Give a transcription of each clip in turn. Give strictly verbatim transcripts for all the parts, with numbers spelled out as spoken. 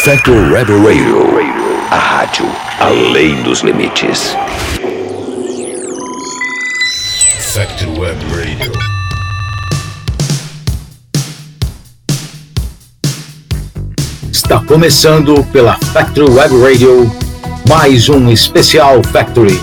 Factor Rebel Radio, a rádio além dos limites. Factor Web Radio. Está começando pela Factory Web Radio, mais um especial Factory.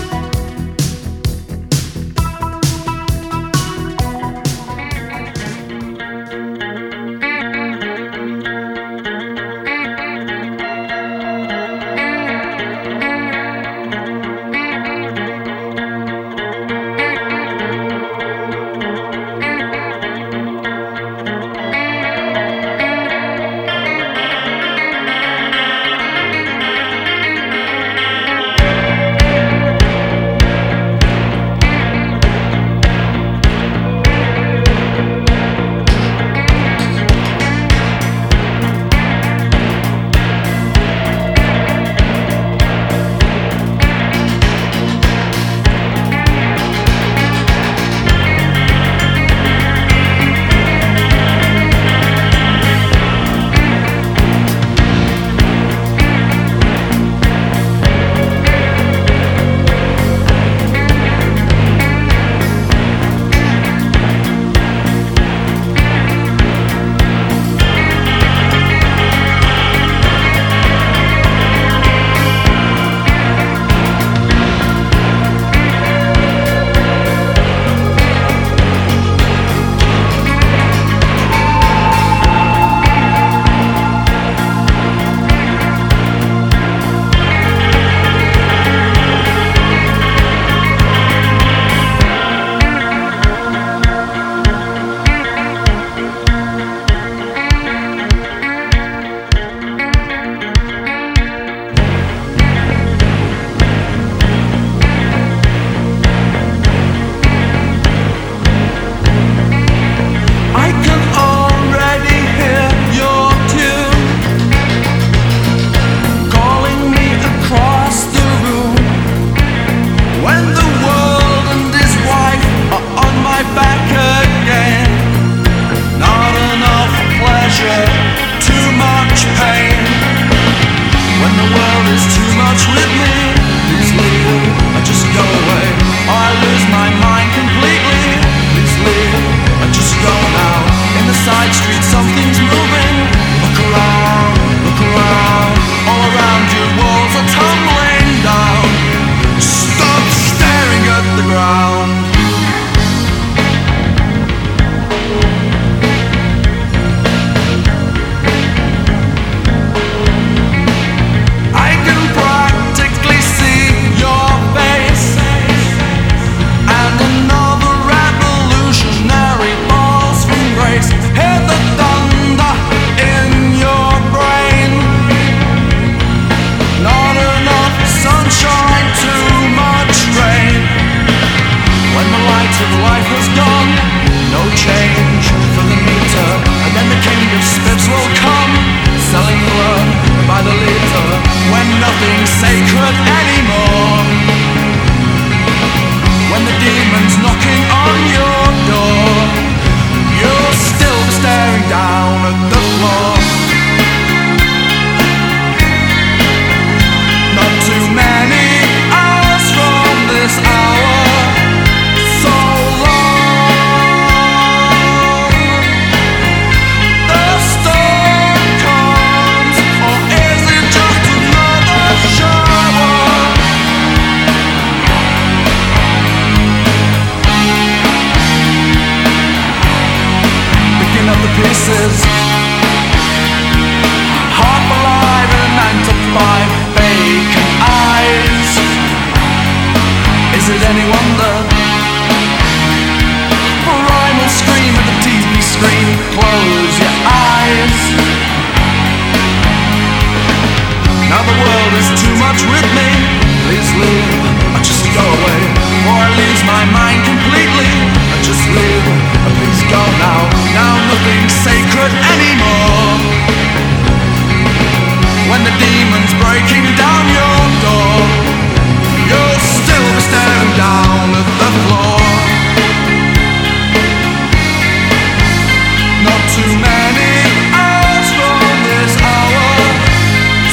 Too many hours from this hour.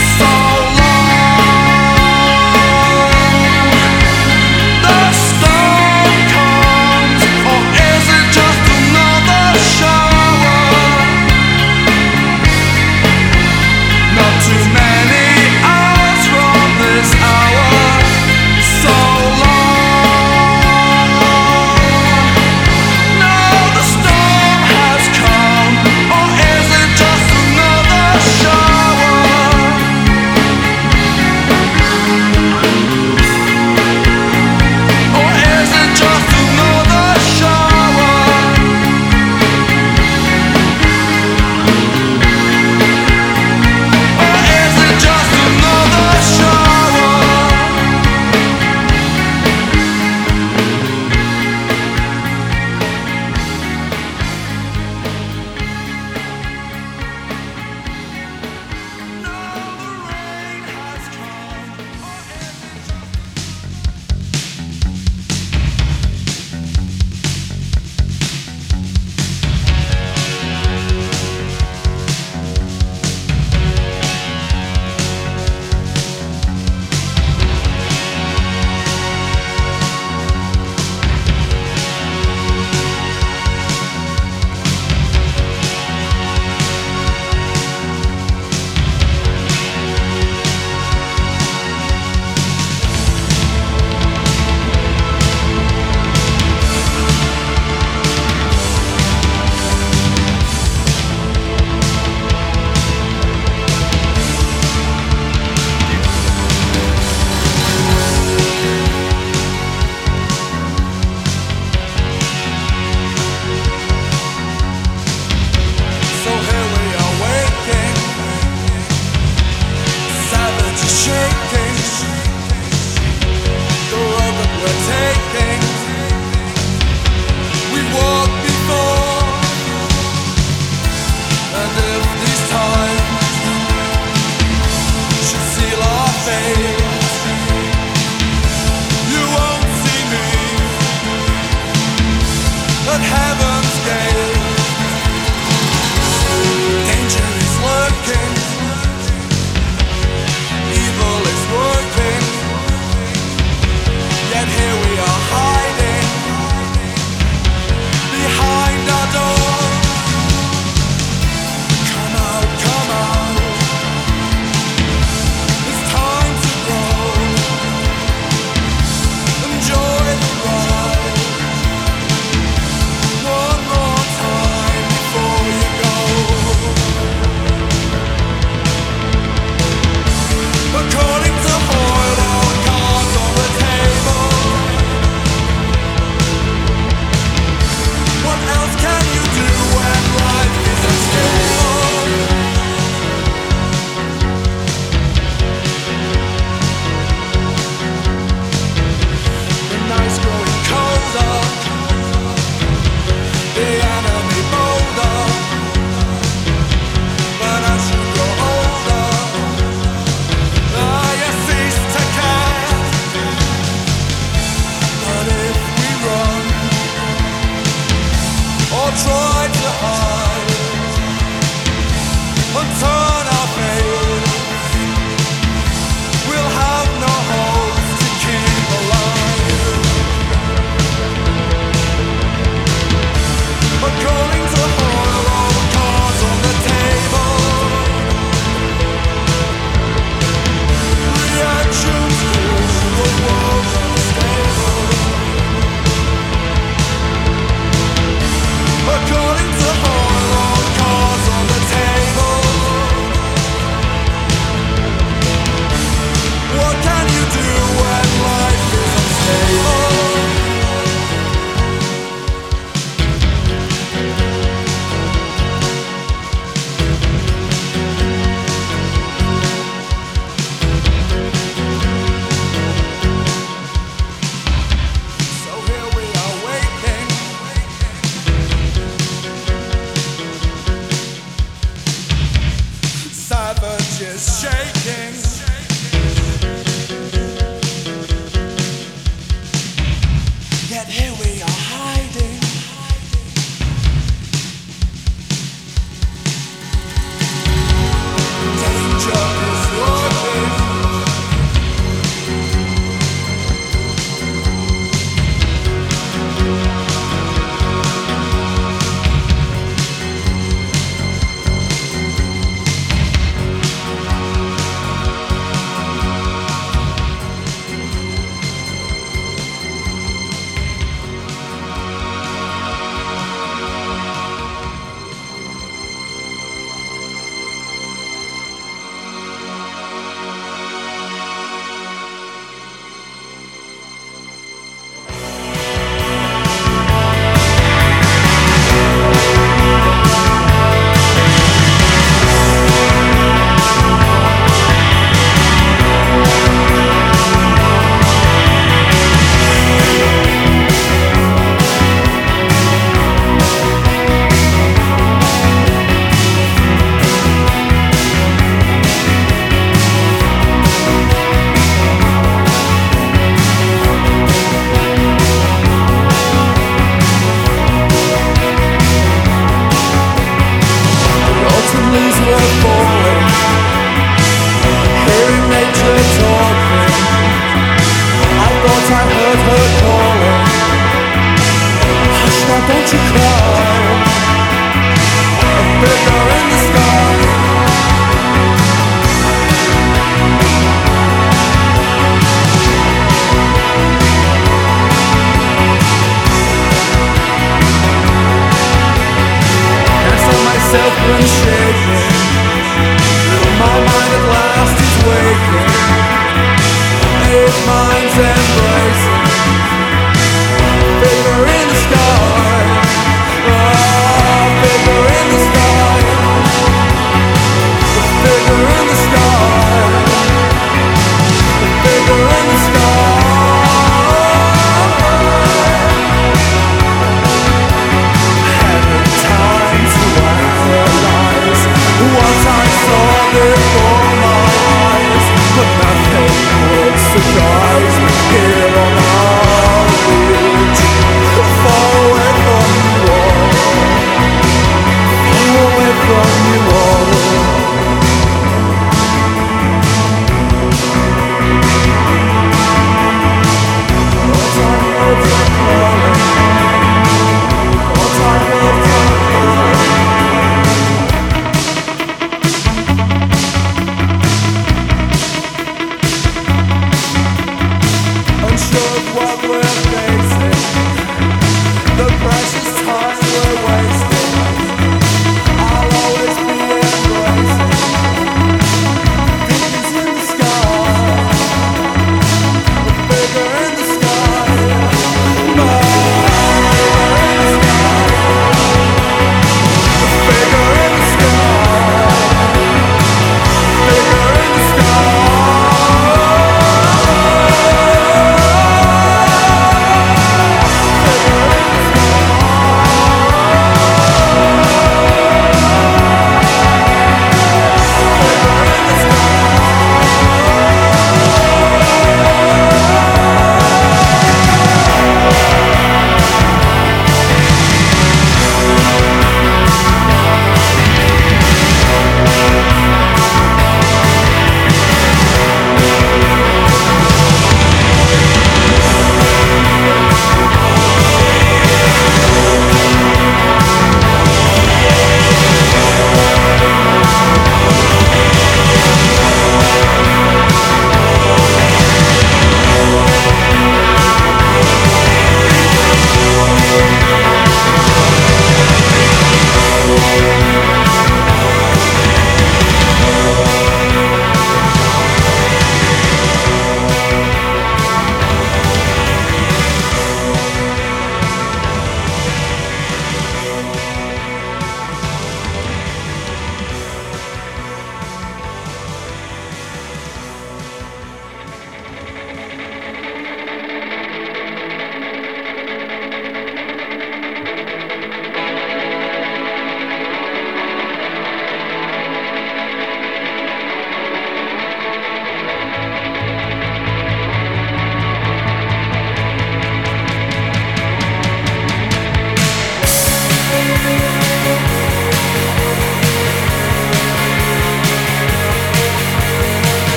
is shaking. Yet here we are hiding. Danger is lurking. Don't you cry, a figure in the sky. Can't stop myself from shaking. My mind at last is waking. Eight minds embracing. Figure in the sky. Oh, figure in the sky.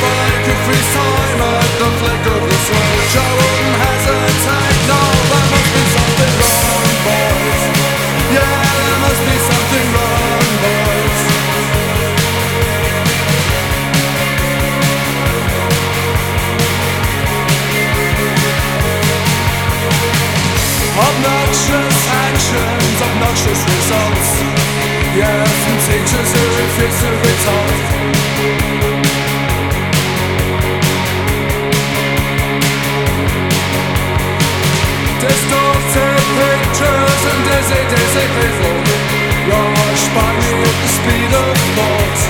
like a free time at the flick of the switch. I wouldn't hesitate, no, there must be something wrong, boys. Yeah, there must be something wrong, boys. Obnoxious actions, obnoxious results. Yeah, from teachers who refuse to be taught. Distorted pictures and dizzy, dizzy people rush by me at the speed of thought.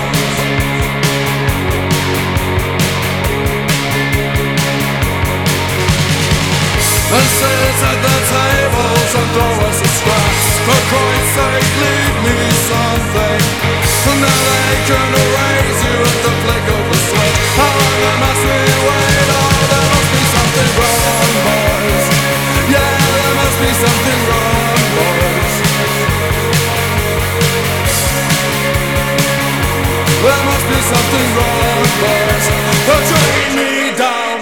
And sit at the tables and throw us a scraps. For Christ's sake, leave me something. And now they can erase you at the flick of a switch. How long must we wait? Oh, there must be something wrong, boys. Yeah, there must be something wrong, boys. There must be something wrong, boys. They're dragging me down.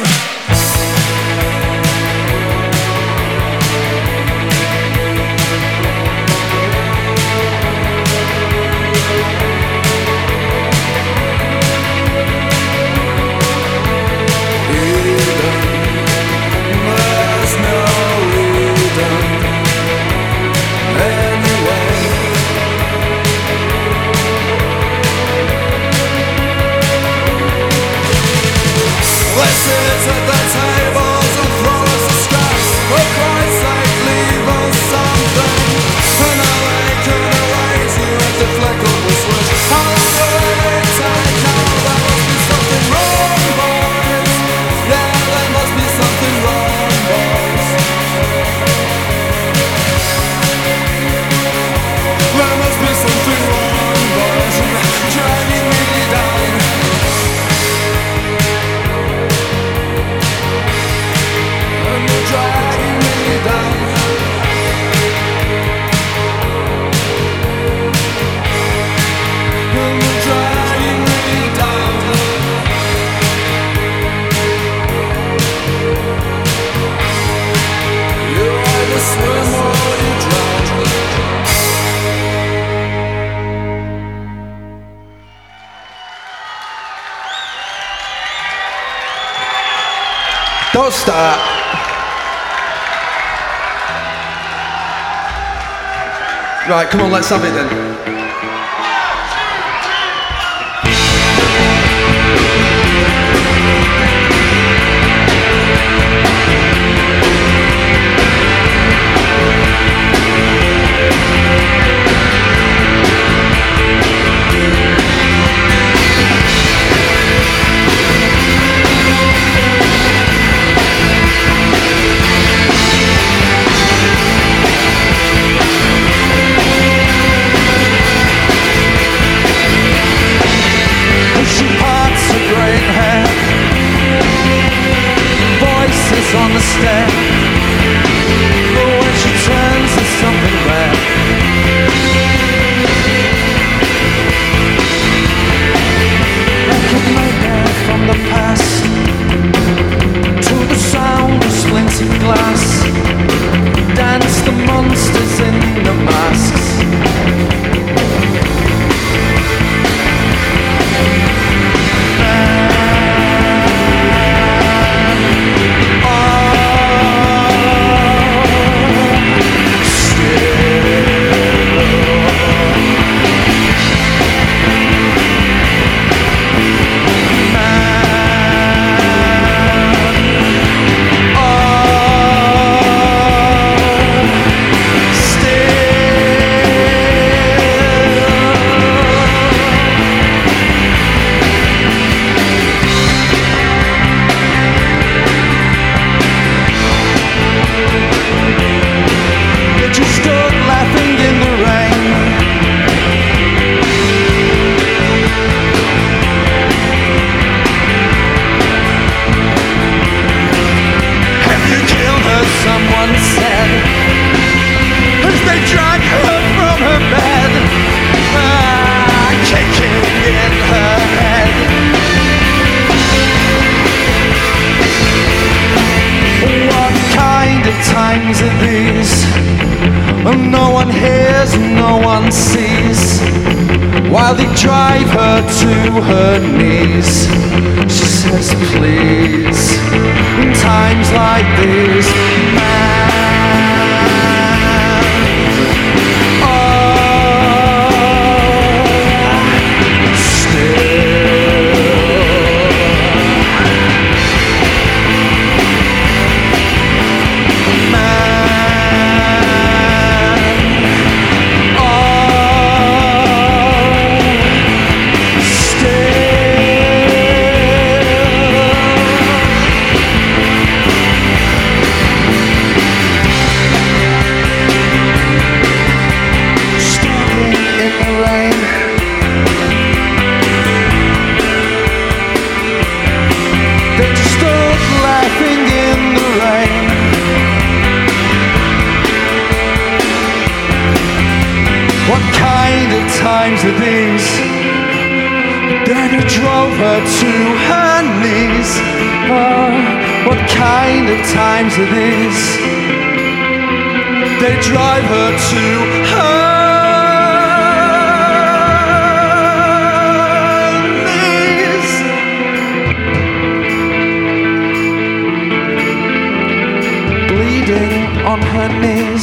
Sit at the tables and throw us the scraps. For Christ's sake, leave us something. And now they can erase you at the flick of the switch. How long will it take? Now there must be something wrong, boys. Yeah, there must be something wrong, boys. There must be something wrong, boys. Dragging me down. Dragging me down. And you're dragging me down. You either swim or you drown. Don't start. Right, come on, let's have it then. On the step, but when she turns there's something rare. Like a nightmare from the past, to the sound of splintered glass, dance the monsters in the masks. Oh, and no one hears, no one sees, while they drive her to her knees. She says, please, in times like these, man, oh, still, man, oh, times are these? Then he drove her to her knees. Oh, what kind of times are these? They drive her to her knees. Bleeding on her knees.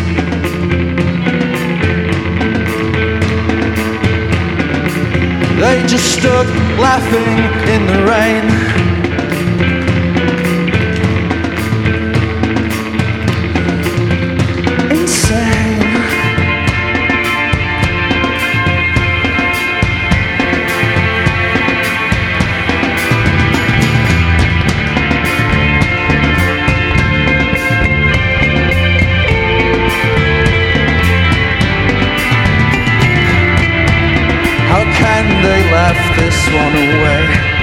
They just stood laughing in the rain. Insane. How can they laugh this one away?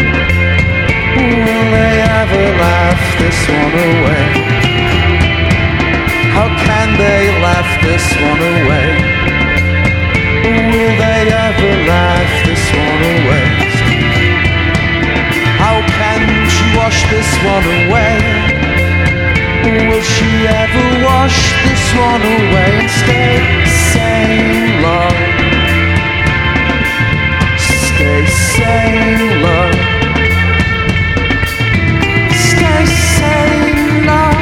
Will they ever laugh this one away? How can they laugh this one away? Will they ever laugh this one away? How can she wash this one away? Will she ever wash this one away and stay sane, love? Stay sane, love. Stay sane, love.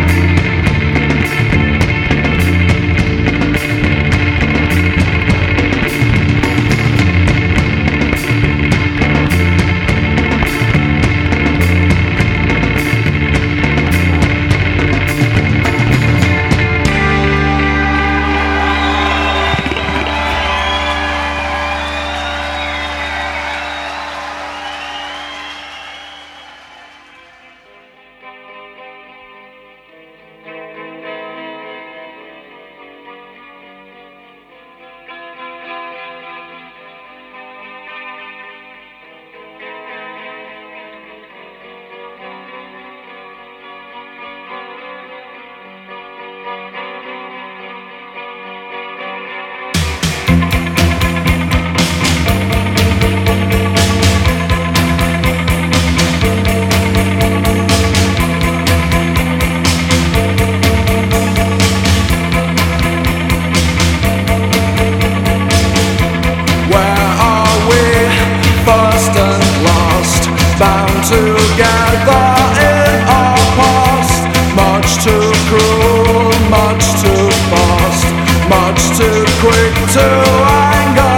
Together in our past, much too cruel, much too fast, much too quick to anger.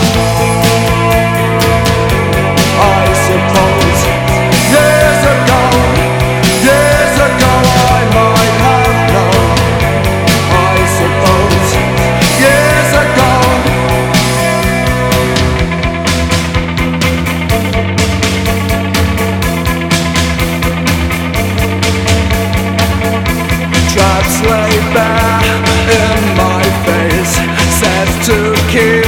I suppose years ago, years ago I might have known. I suppose years ago. Traps lay bare in my face, set to kill.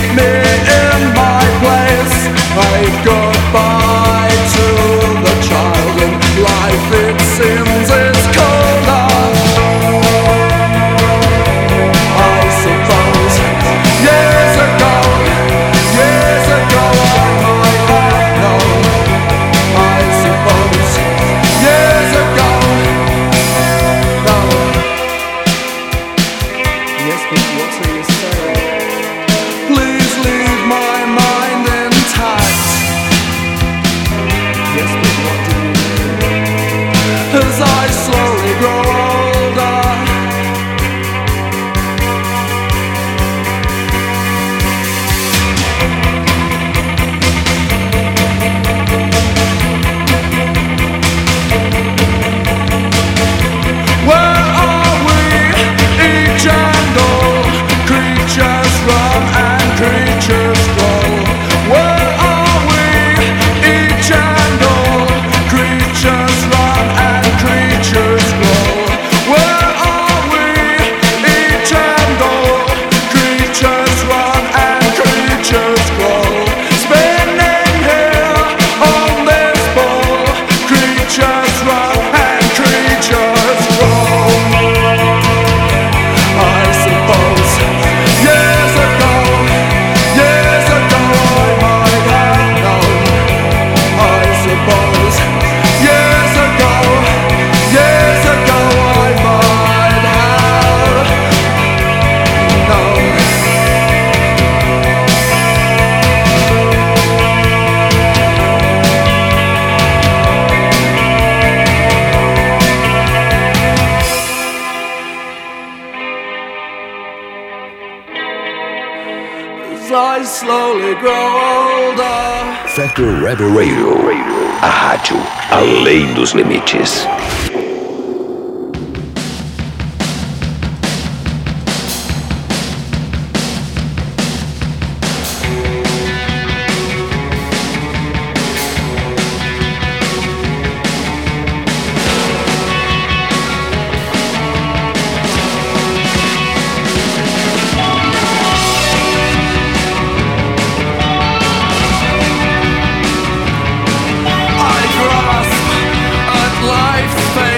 slowly grow older. Where are we, each and all? Creatures run and creatures grow. Where are we, each and all? Creatures run and creatures grow. Where are we, each and all? Creatures run and creatures grow. Spinning here on this ball, creatures run and creatures grow. I suppose years ago, years ago I might have known. I suppose years ago, years ago I might have known. As I slowly grow older. Factor Rebel Radio, a rádio além dos limites. I grasp at life's fate.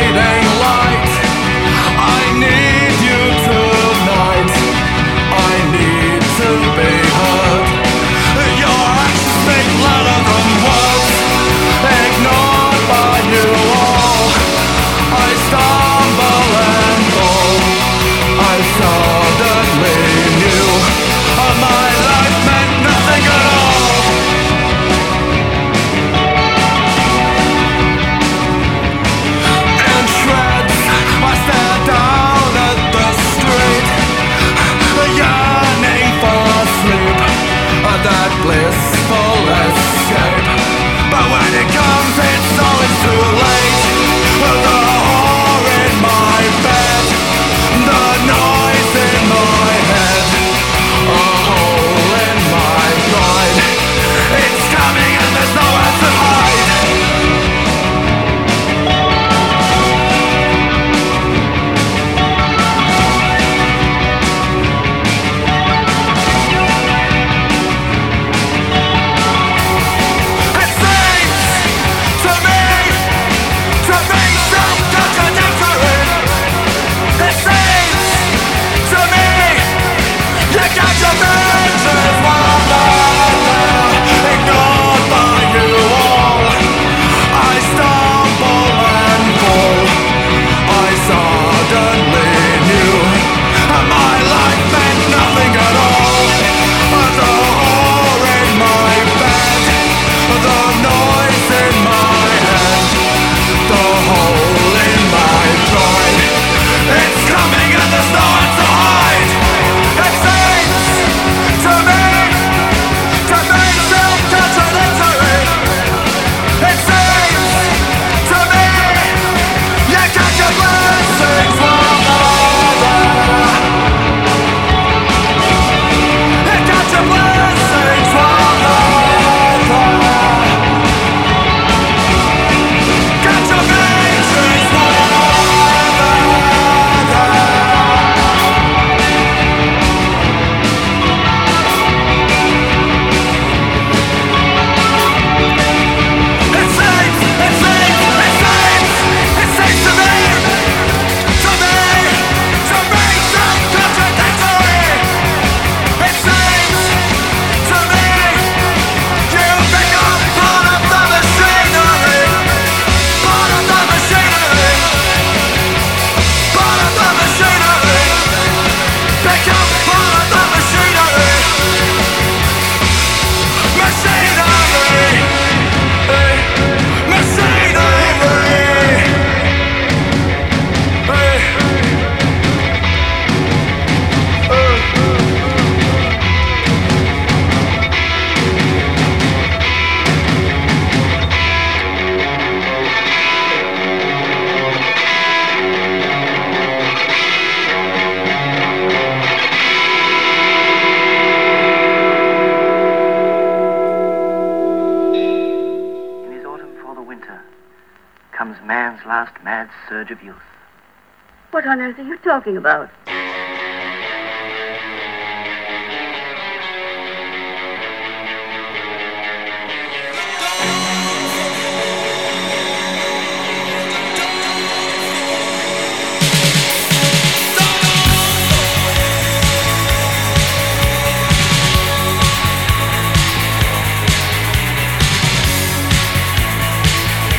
comes man's last mad surge of youth. What on earth are you talking about?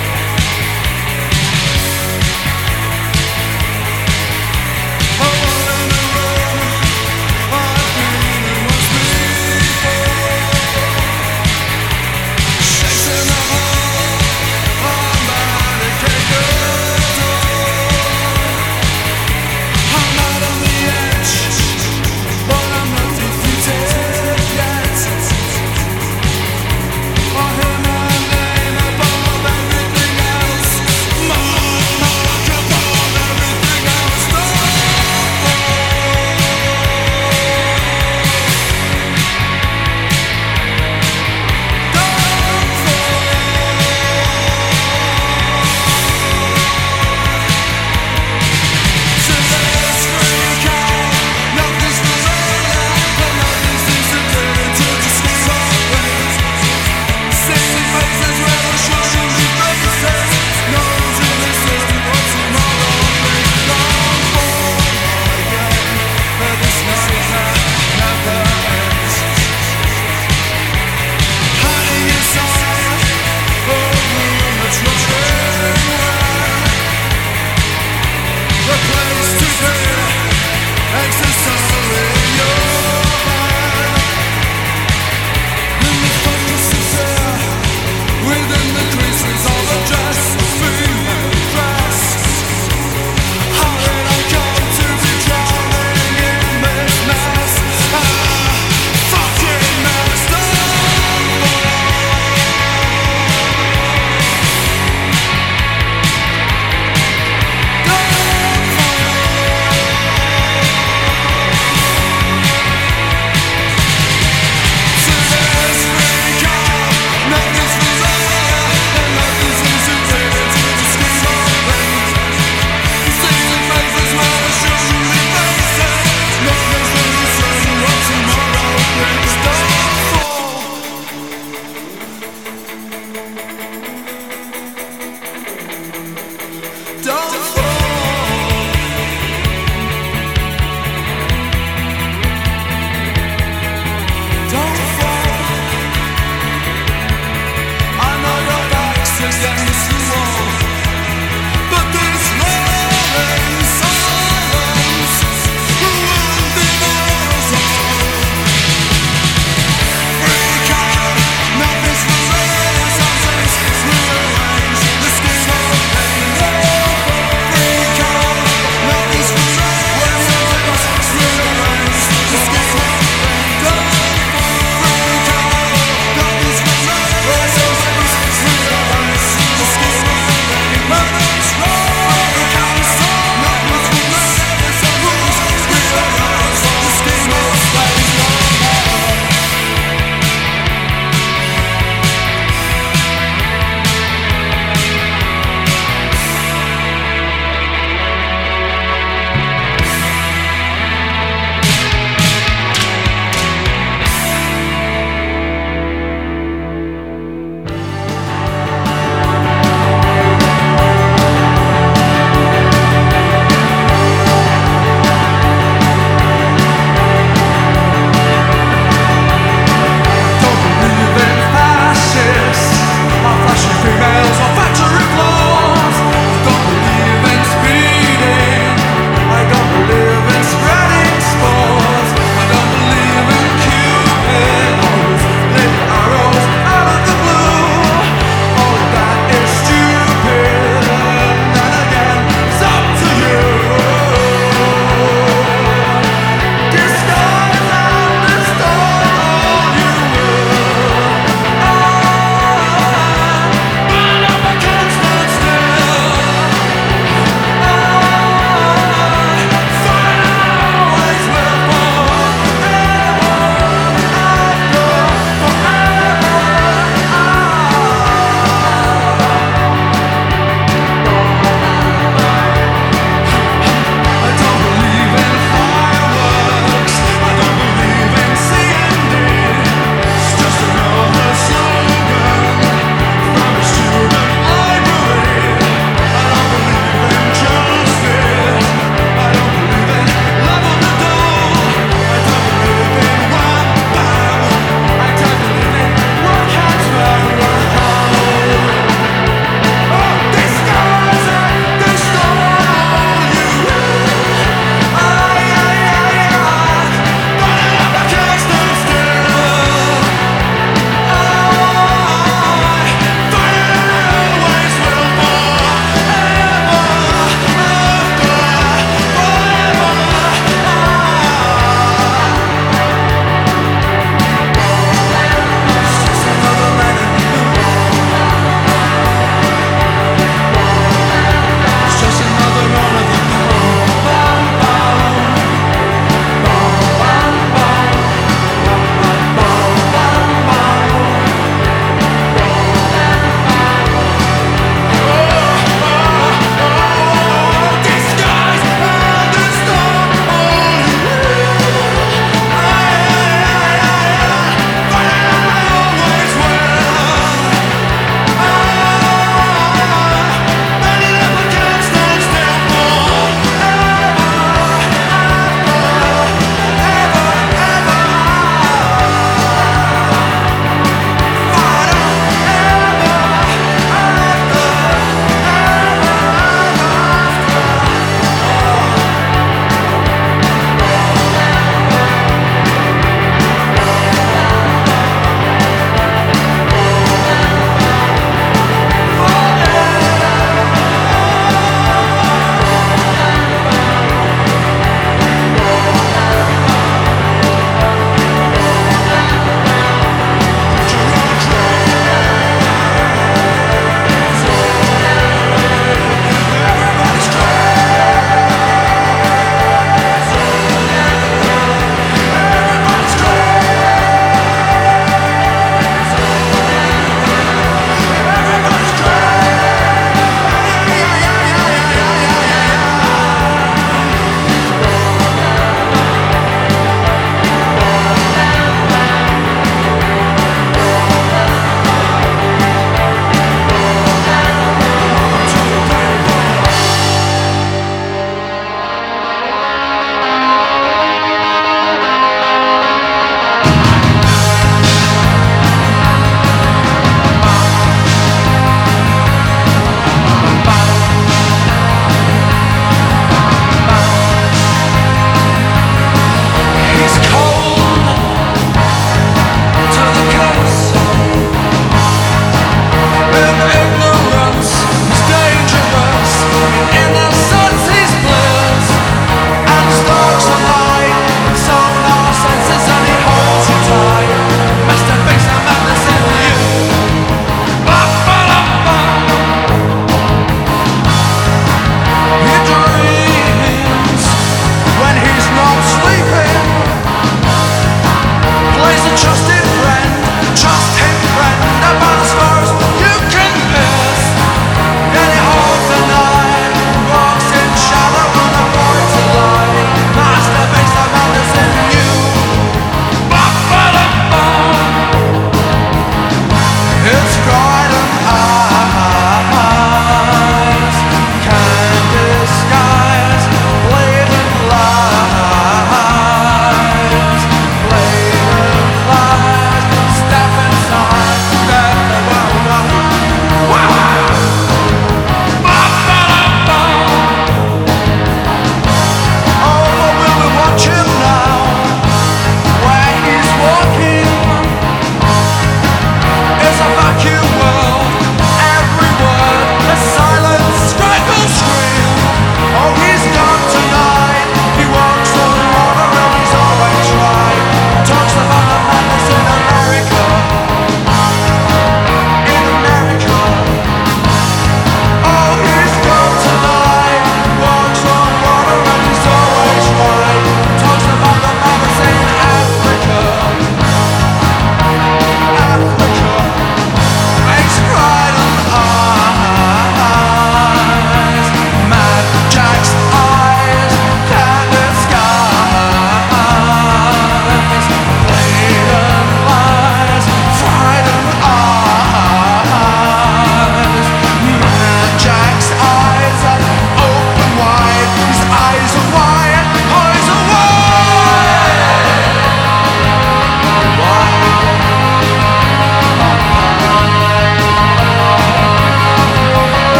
I wanna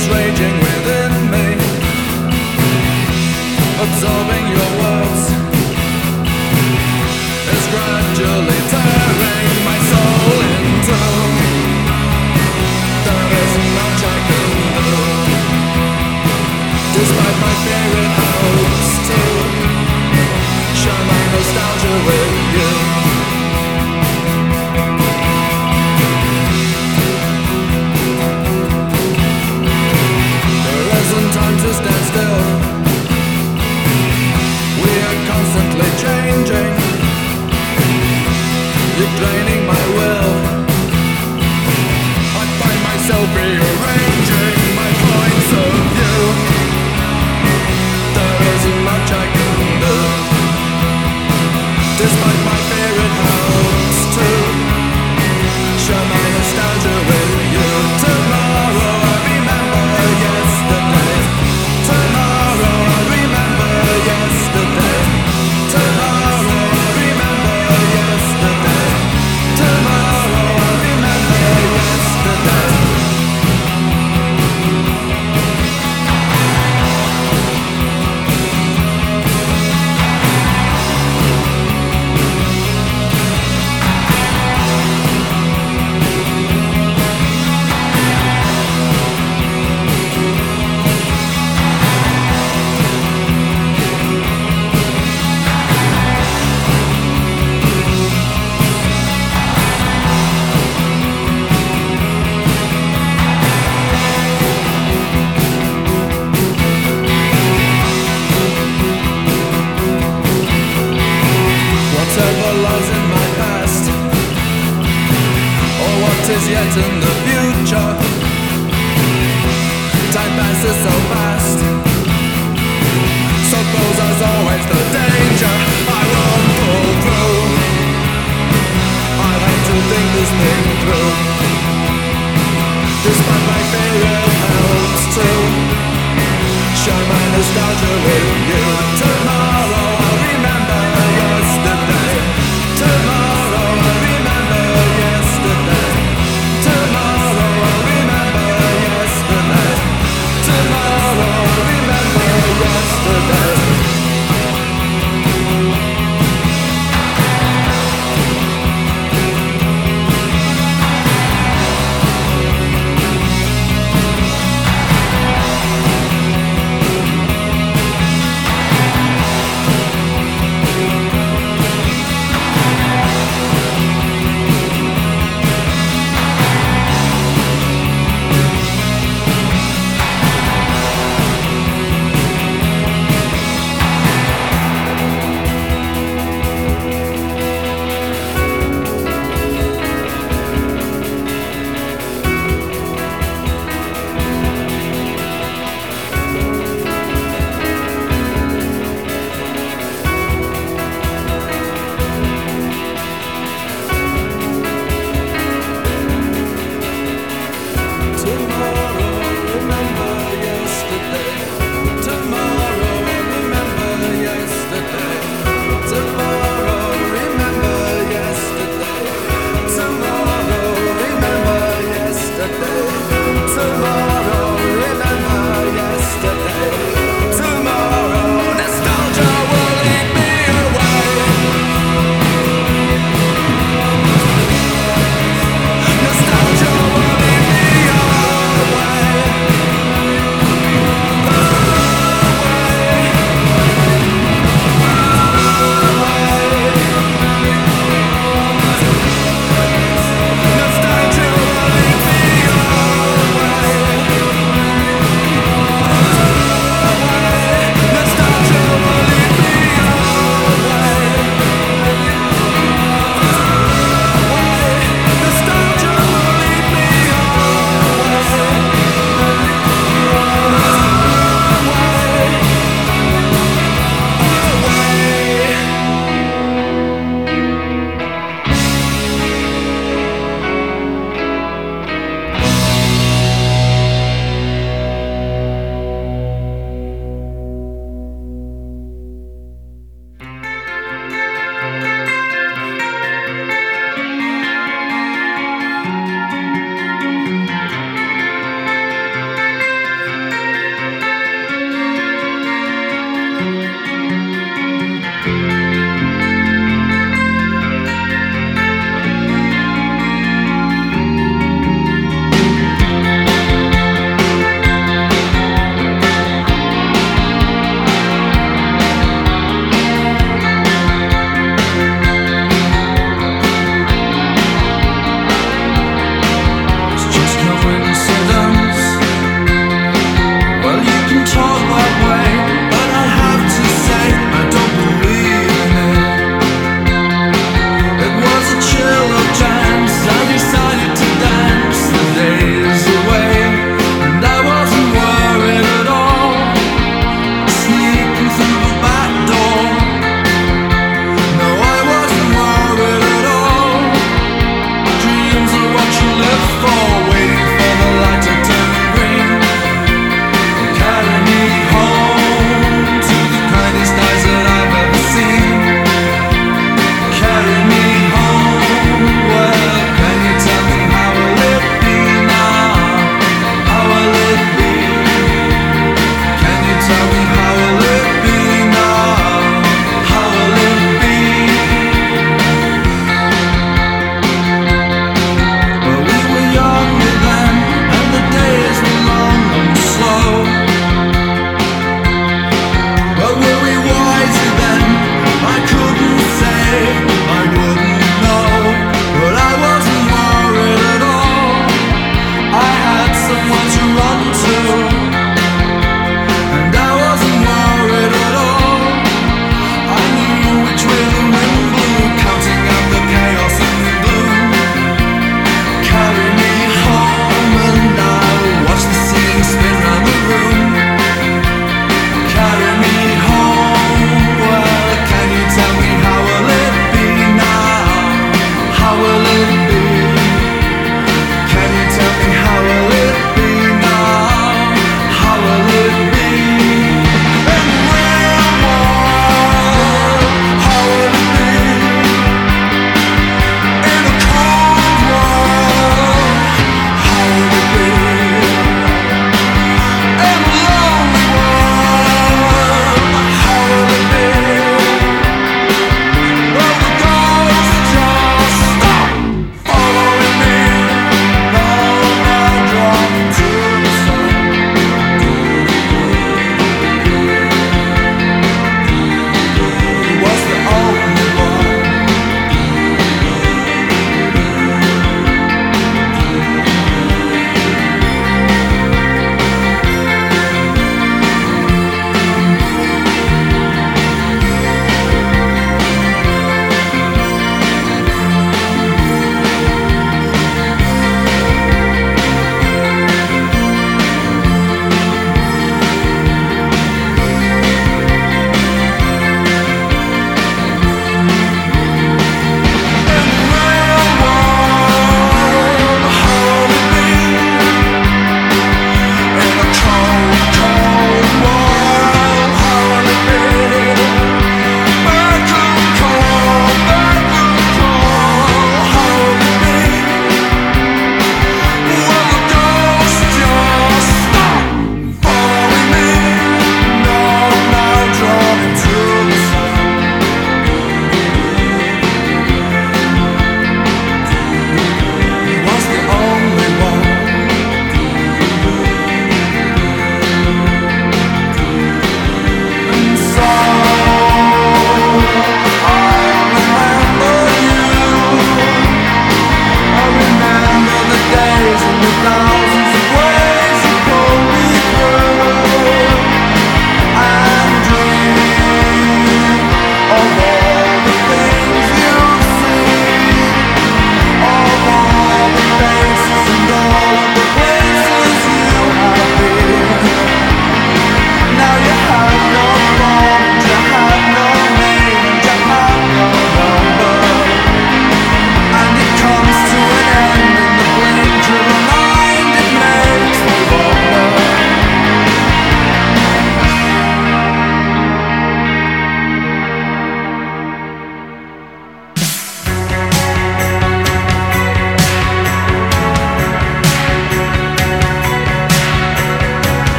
is raging within me, absorbing your words, is gradually tearing my soul in two. There isn't much I can do, despite my fear it helps to share my nostalgia with you. There isn't time to stand still, we are constantly changing. You're draining my will, I find myself rearranging my points of view. There isn't much I can do, despite my fear it helps to share my nostalgia with you. Tomorrow I remember yesterday, tomorrow I remember yesterday, tomorrow I remember yesterday, tomorrow I remember yesterday. Whatever lies in my past, or what is yet in the future, time passes so fast. Suppose as always the danger I won't pull through. I have to think this thing through, despite my fear it helps to share my nostalgia with you. Tomorrow I'll remember yesterday, tomorrow I'll remember yesterday, tomorrow I'll remember yesterday, tomorrow I'll remember yesterday.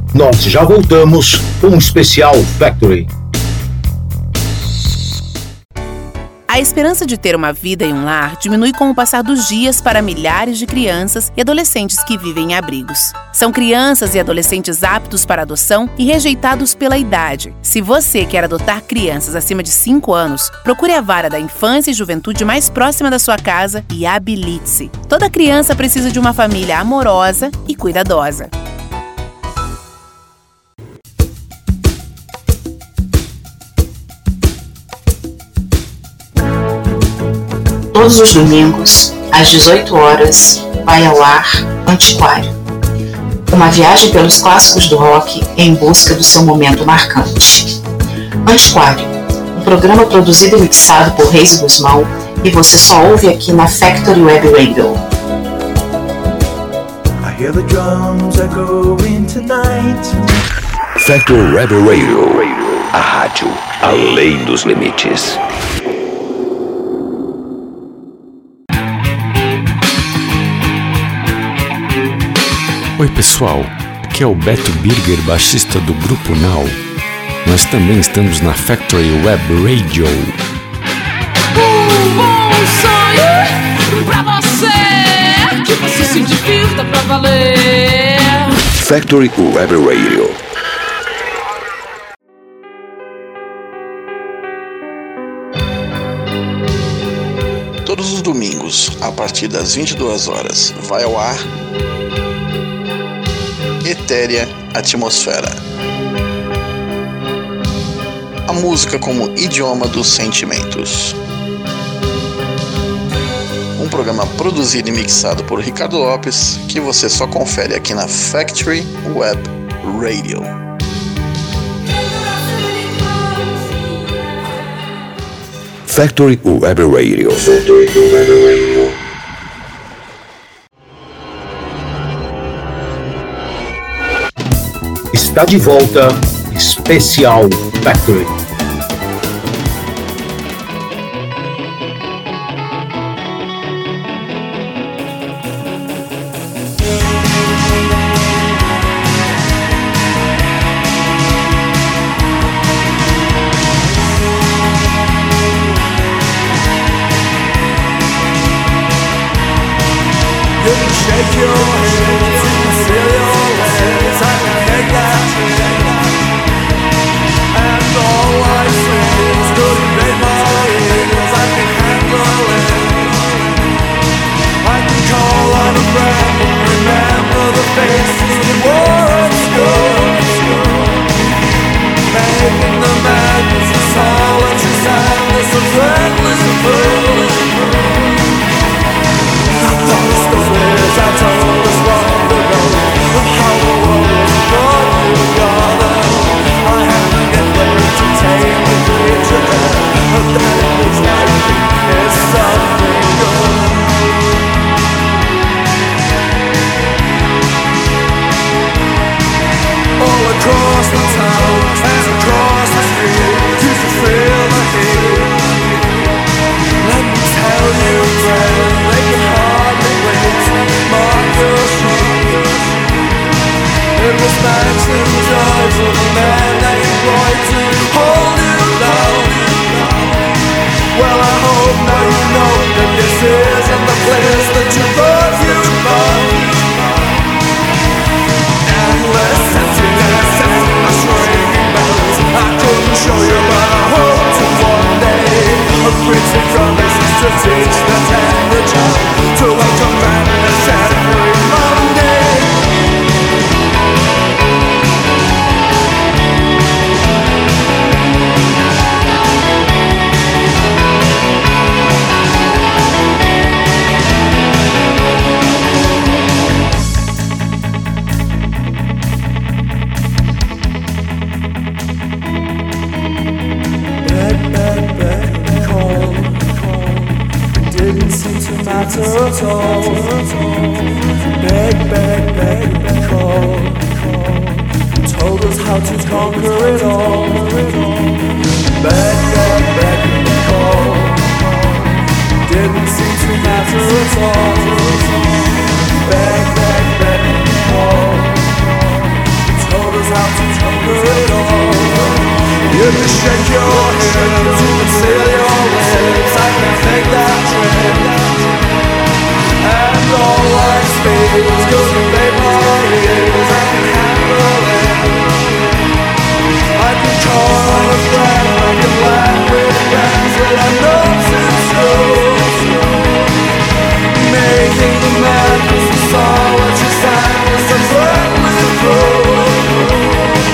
Nós já voltamos com um especial Factory. A esperança de ter uma vida e um lar diminui com o passar dos dias para milhares de crianças e adolescentes que vivem em abrigos. São crianças e adolescentes aptos para adoção e rejeitados pela idade. Se você quer adotar crianças acima de cinco anos, procure a vara da infância e juventude mais próxima da sua casa e habilite-se. Toda criança precisa de uma família amorosa e cuidadosa. Todos os domingos, às dezoito horas, vai ao ar Antiquário. Uma viagem pelos clássicos do rock em busca do seu momento marcante. Antiquário, um programa produzido e mixado por Reis e Guzmão, e você só ouve aqui na Factory Web Radio. I hear the drums echoing tonight. Factory Web Radio, a rádio além dos limites. Oi pessoal, aqui é o Beto Birger, baixista do Grupo Now. Nós também estamos na Factory Web Radio. Um bom sonho pra você, que você se divirta pra valer. Factory Web Radio. Todos os domingos, a partir das vinte e duas horas, vai ao ar Etérea Atmosfera. A música como idioma dos sentimentos. Um programa produzido e mixado por Ricardo Lopes, que você só confere aqui na Factory Web Radio. Factory Web Radio. Factory Web Radio. Está de volta, Especial Factory. You can shake your head, you can feel your legs, I can make that change. And all I say is good and break my ears, I can handle it. I can call on a friend and remember the faces that were obscure. Making the madness, the solitary sadness, the friendless and foolish. Stories I told us long ago of how the world was brought together. I had to get there to take the picture of that it was like it's something good. All across the town and across the street, you can feel the heat. Let me tell you, friend, they can hardly wait. Mark your sheet. It was thanks to the joys of the man they employed to hold you down. Well, I hope now you know that this isn't the place that you thought you'd found. Endless emptiness and my swinging bells. I couldn't show you, but I hope to one day. A pretty promises to teach the tender child to welcome madness every Monday. Matter at all. Beg, beg, beg, call. Told us how to conquer it all. Beg, beg, beg, call. Didn't seem to matter at all. Beg, beg, beg, call. Told us Let me shake your hands, even seal your lips. I can make that trip. And all light speeds go to vapor ears. I can handle it. I can call on a friend, I can laugh with friends that I know since school. Making the man who's the song, what you sang was the blood with gold.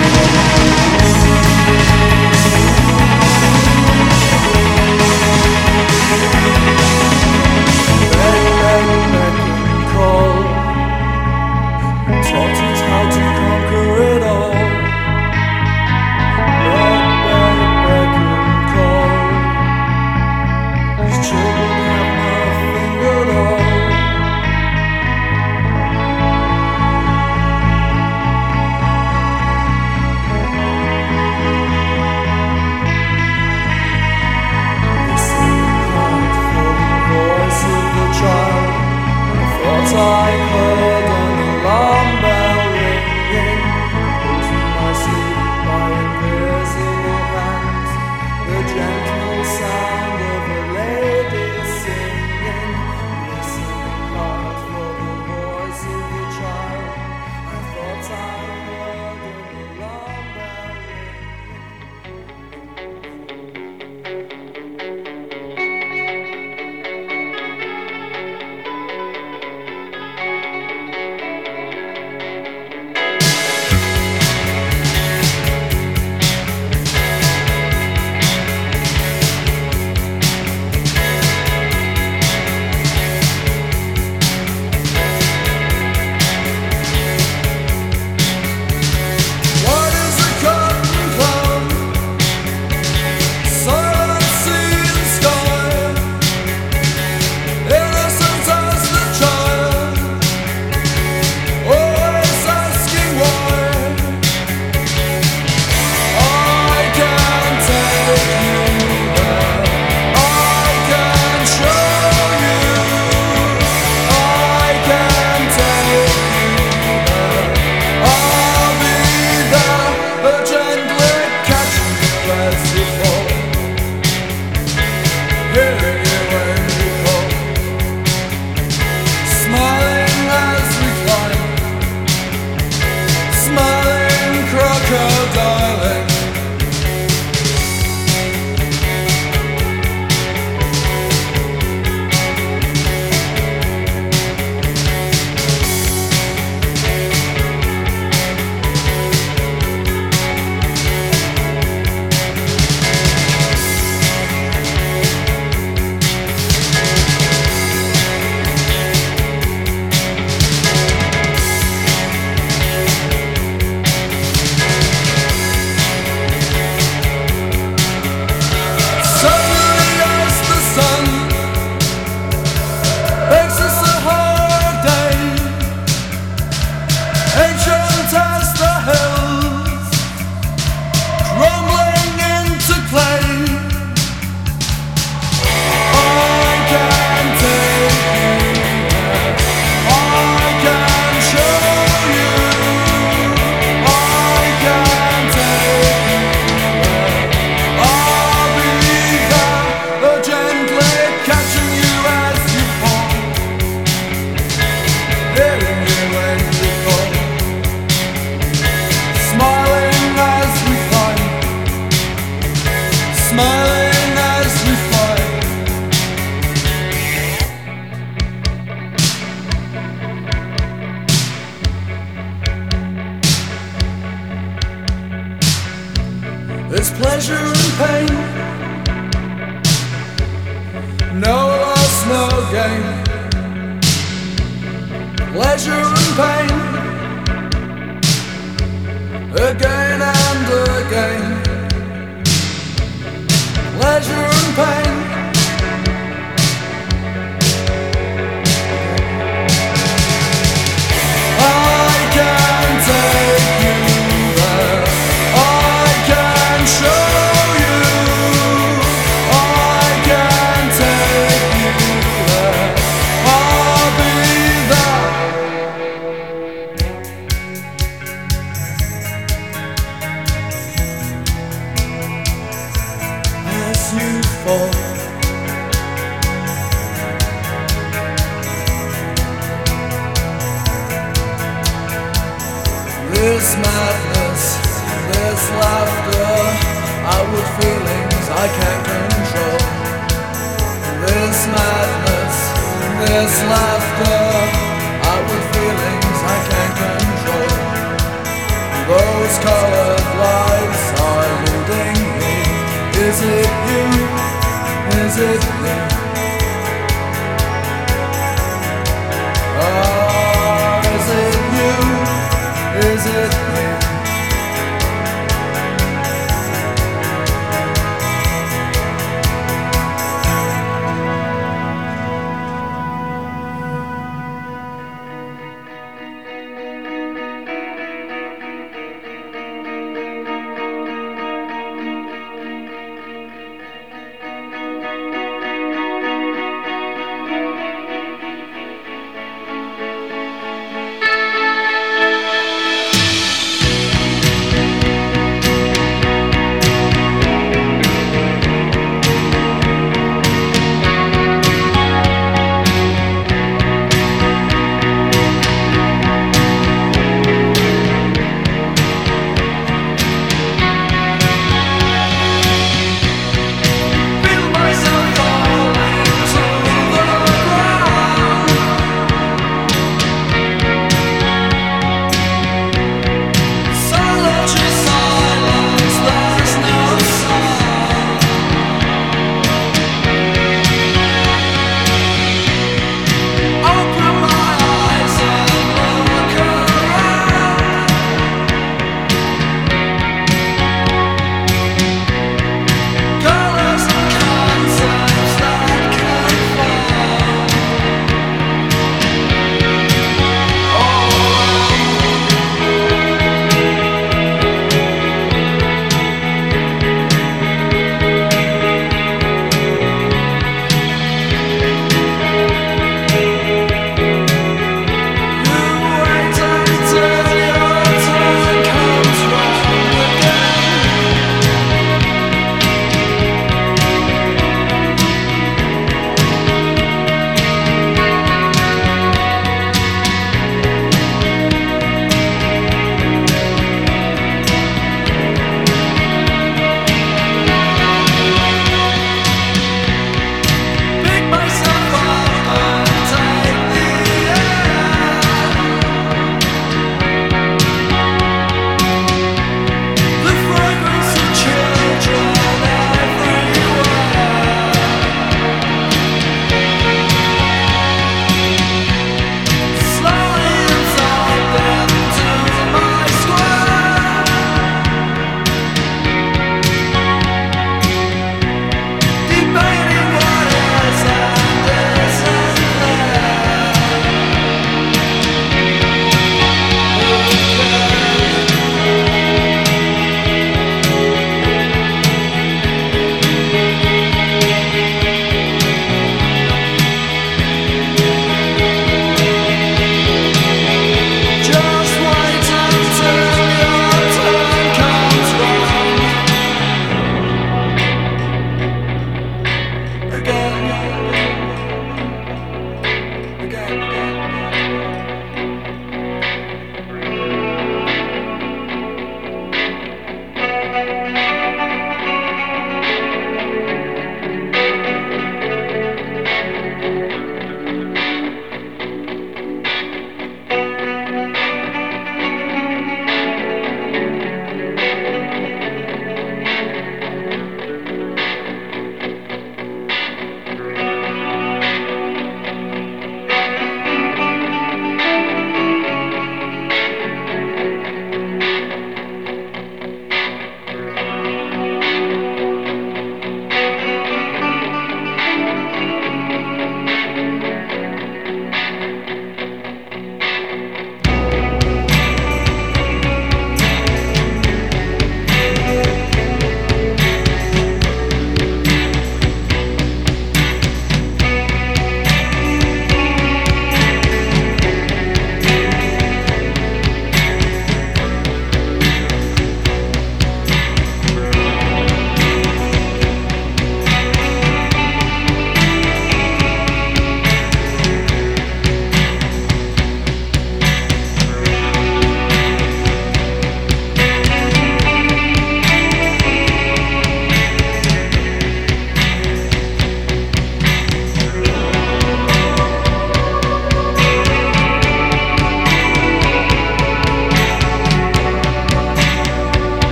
There's pleasure and pain, no loss, no gain. Pleasure and pain, again and again. Pleasure and pain. I can take you there, I can show you, I can take you there, I'll be there. before. This madness, this laughter, outward feelings I can't control. This madness, this laughter, outward feelings I can't control. Those colored lights are eluding me. Is it you? Is it me? Oh, is it you? Is it me?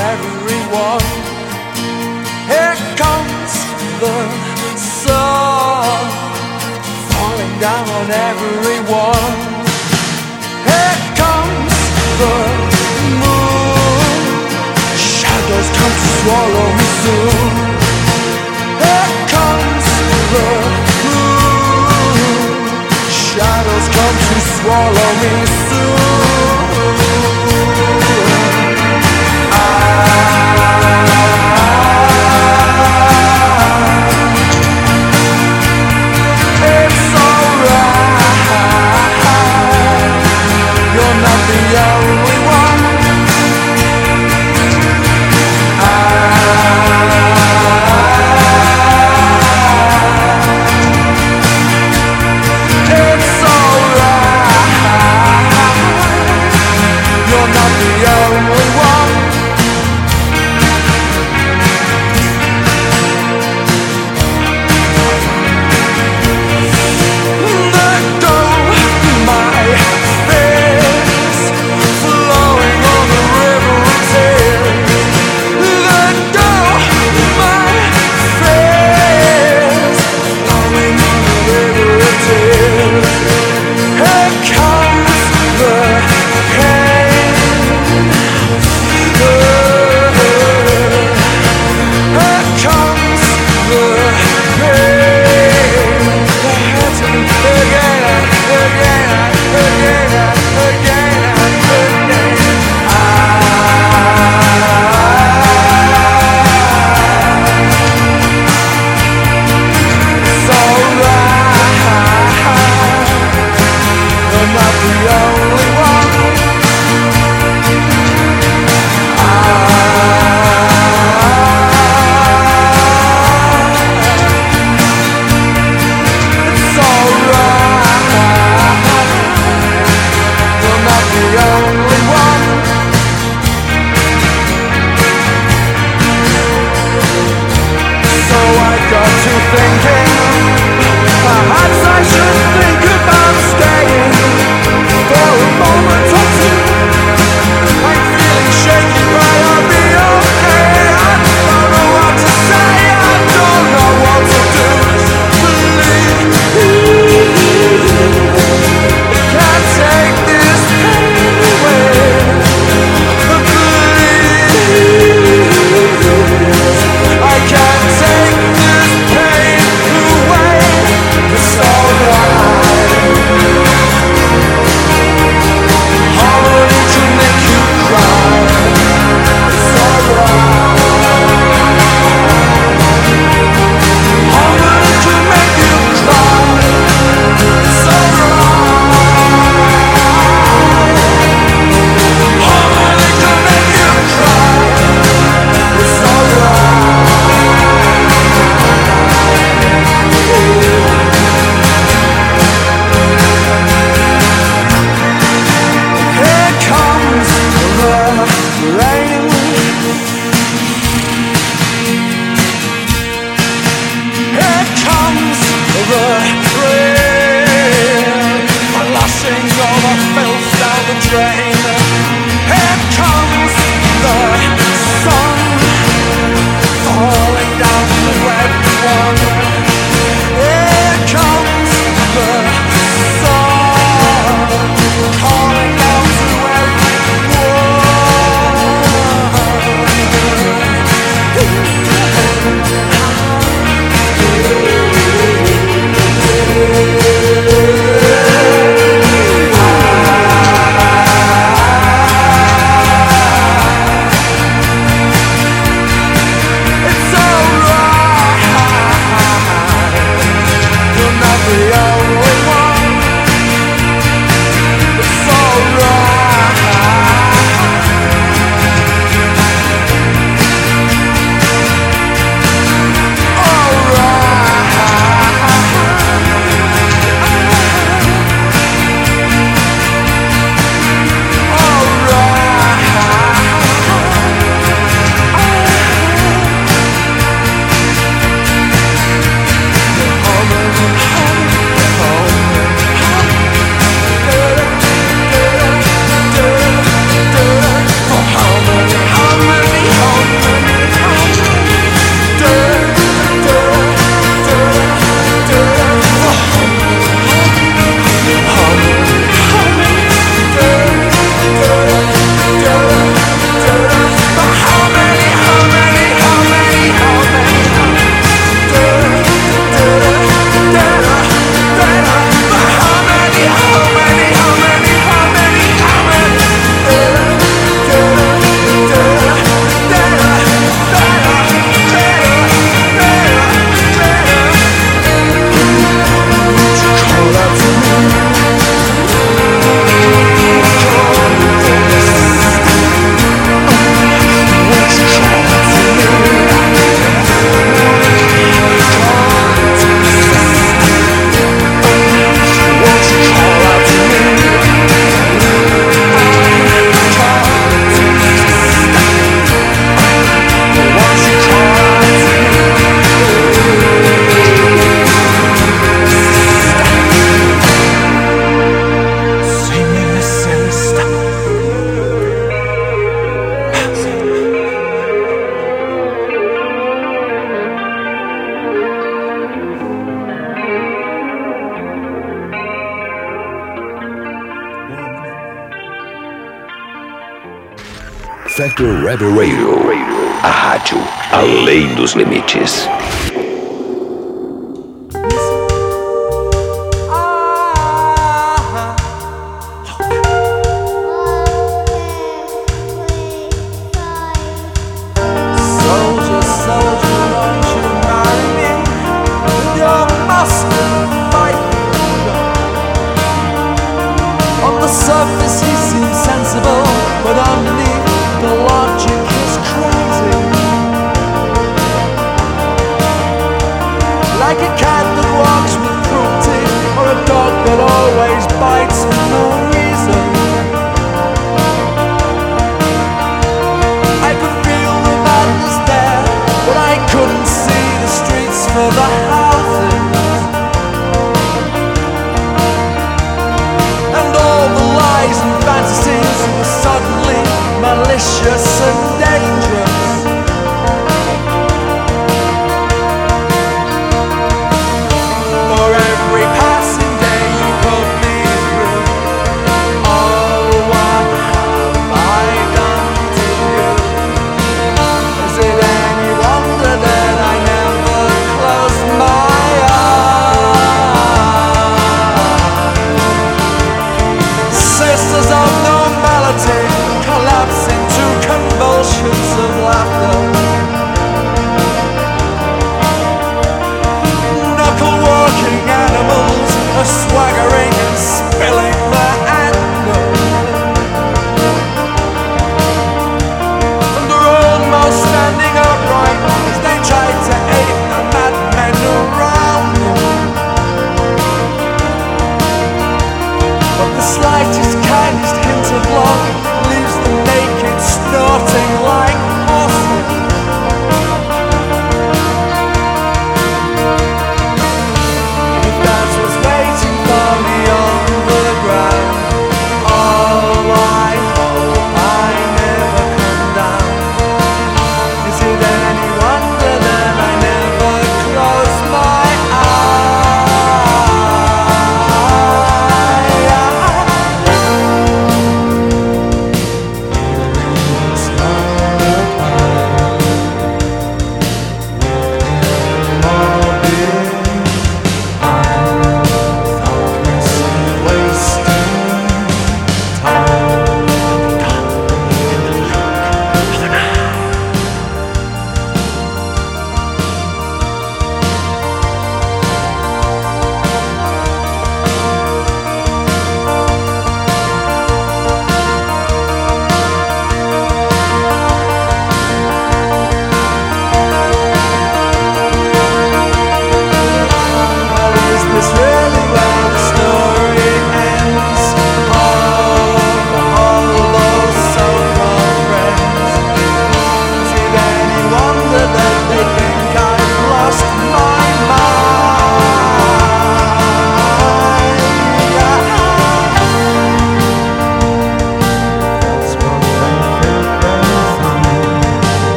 everyone. Here comes the sun, falling down on everyone. Here comes the moon, shadows come to swallow me soon. Here comes the moon, shadows come to swallow me soon. It's alright, you're not the only one. It's alright, you're not the only one. Let go my fears, flowing on the river of tears. Let go my fears, flowing on the river of tears. Here comes the pain. Here comes the pain. The hurting again, again, again, again, again. It's alright, you're not the only one. It's alright, you're not the only one. So I got to thinking, perhaps I should think about staying for a moment or two. I'm feeling shaky, but I'll be okay. I don't know what to say, I don't know what to do. Believe can't take this pain away. Please, I can't take this pain away. It's alright. Harmony can make you cry. It's alright. Harmony can make you cry. It's alright. Harmony can make you cry. It's Here comes the rain. Here comes the rain, flushing all the filth down the drain. Here comes the sun, falling down to everyone. Here comes the sun, calling down to everyone. Factor Rebel Radio, a rádio além dos limites. Collapse into convulsions.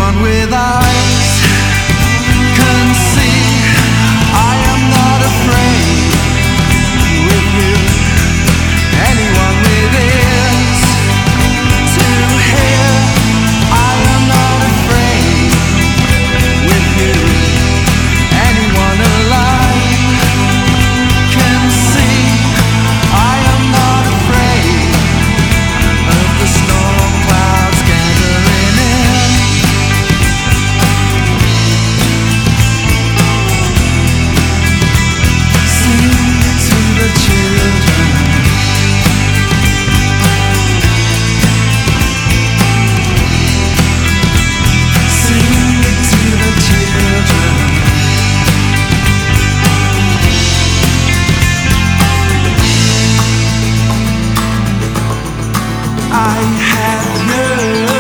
Anyone with eyes can see I am not afraid with you. Anyone with ears to hear I am not afraid with you. Anyone alive can see I am not afraid of the storm clouds gathering in. Sing to the children. Sing to the children. I have you.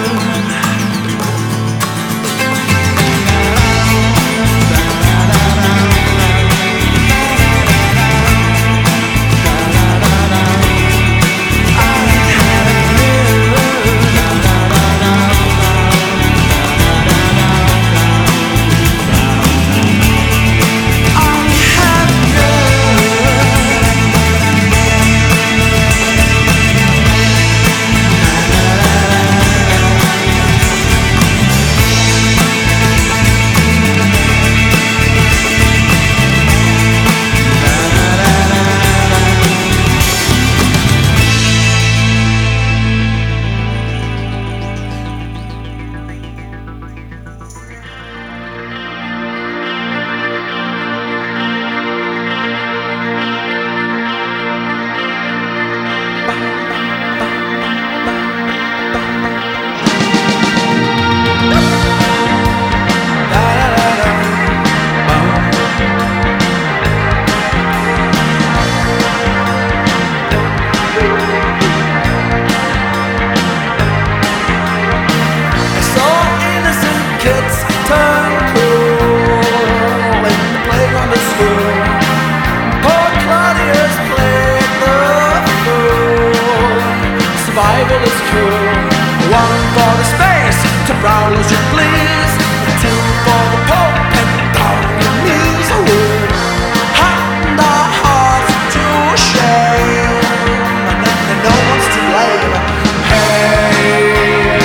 Survival is cruel. One for the space to prowl as you please. Two for the Pope and down on your knees. A word, hand our hearts to shame, and then no one's to blame. Hey,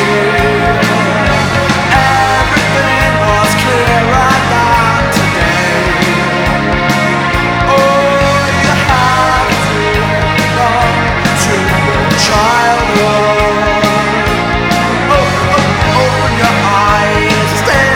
everything was clearer than today. Oh, you have to hold on to your childhood. Oh, oh, open your eyes, stay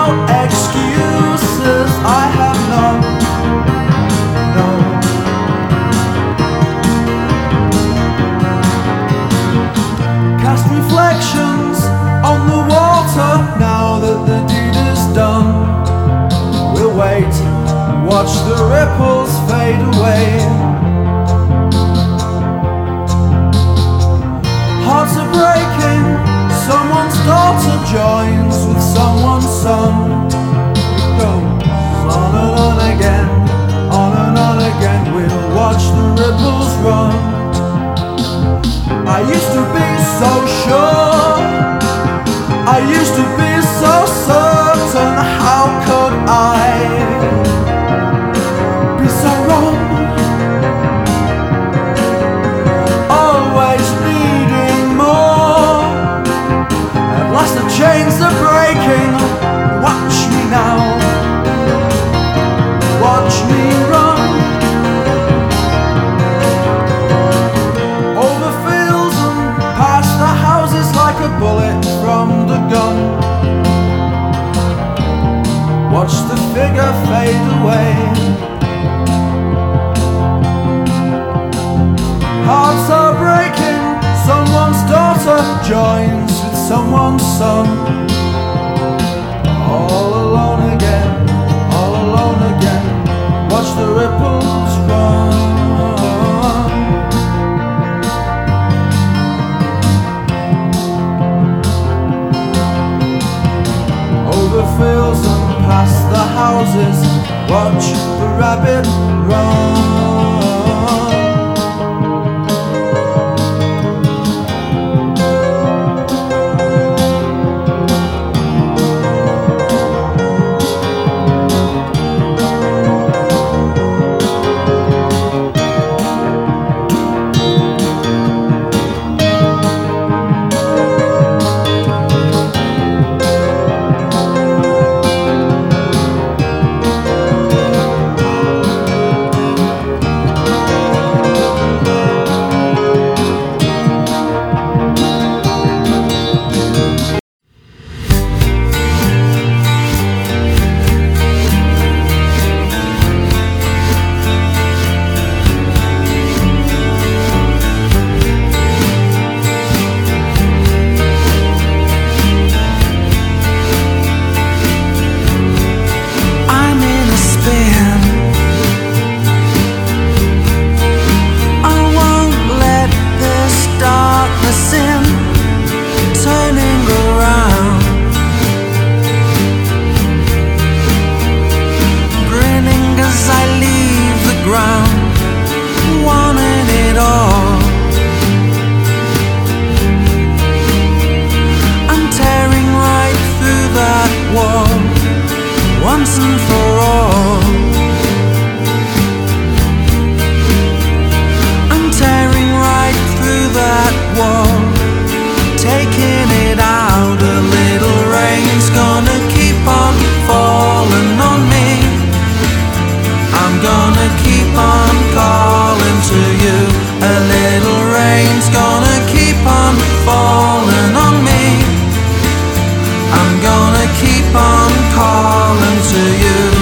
excuses, I have none. No. Cast reflections on the water now that the deed is done. We'll wait, watch the ripples fade away. Hearts are breaking, someone's daughter joins with someone's son. It goes on and on again, on and on again. We'll watch the ripples run. I used to be so sure, I used to be so certain. How could I be so wrong? Always needing more. At last the chains are breaking. Watch me now, watch me run. Over fields and past the houses like a bullet from the gun. Watch the figure fade away. Hearts are breaking, someone's daughter joins with someone's son. All alone again, all alone again. Watch the ripples run. Over fields and past the houses, watch the rabbit run. Once and for all, I'm tearing right through that wall, taking it out. A little rain's gonna keep on falling on me. I'm gonna keep on calling to you. A little rain's gonna keep on falling on me. I'm gonna keep on calling to you.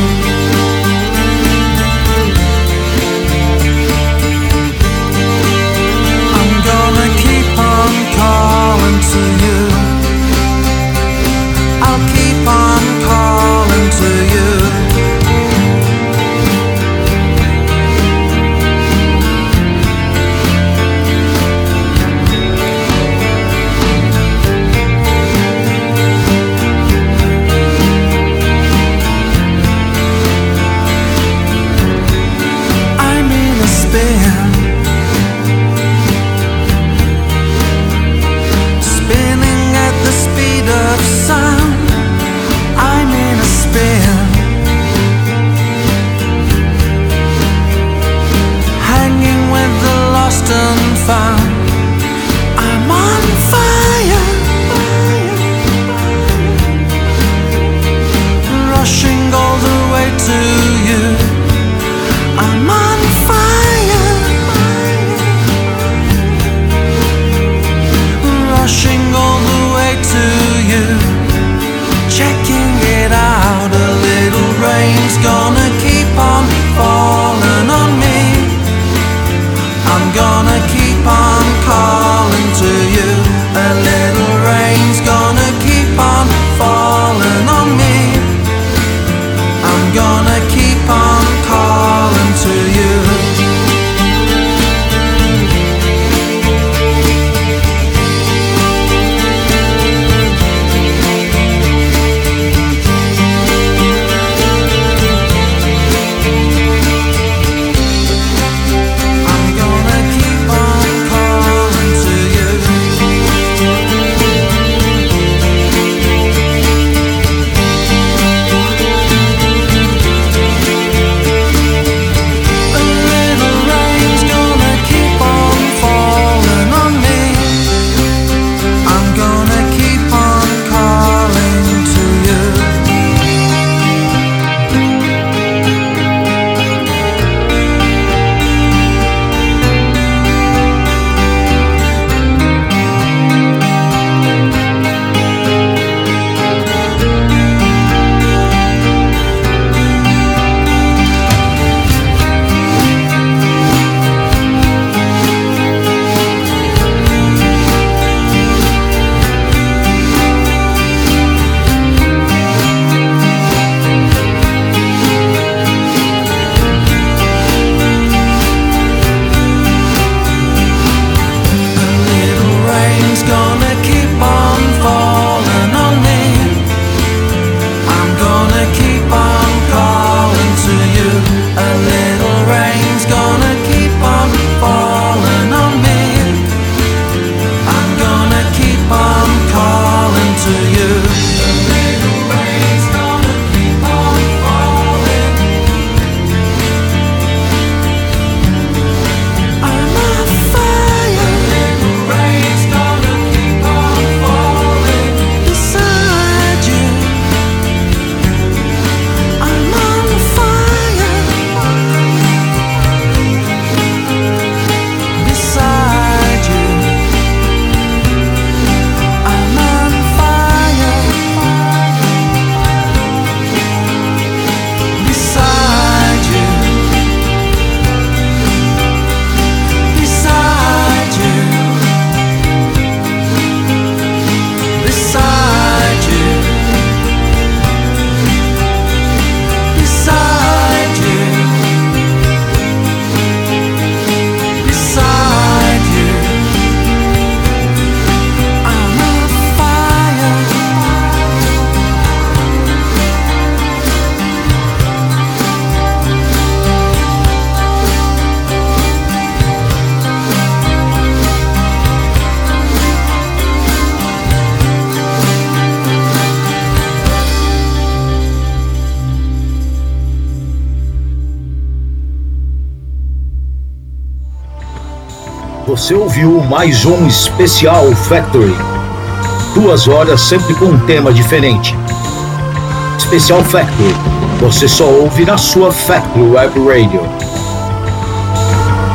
Você ouviu mais um especial Factory. Duas horas sempre com um tema diferente. Especial Factory. Você só ouve na sua Factory Web Radio.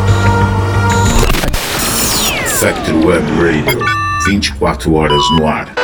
Factory Web Radio. vinte e quatro horas no ar.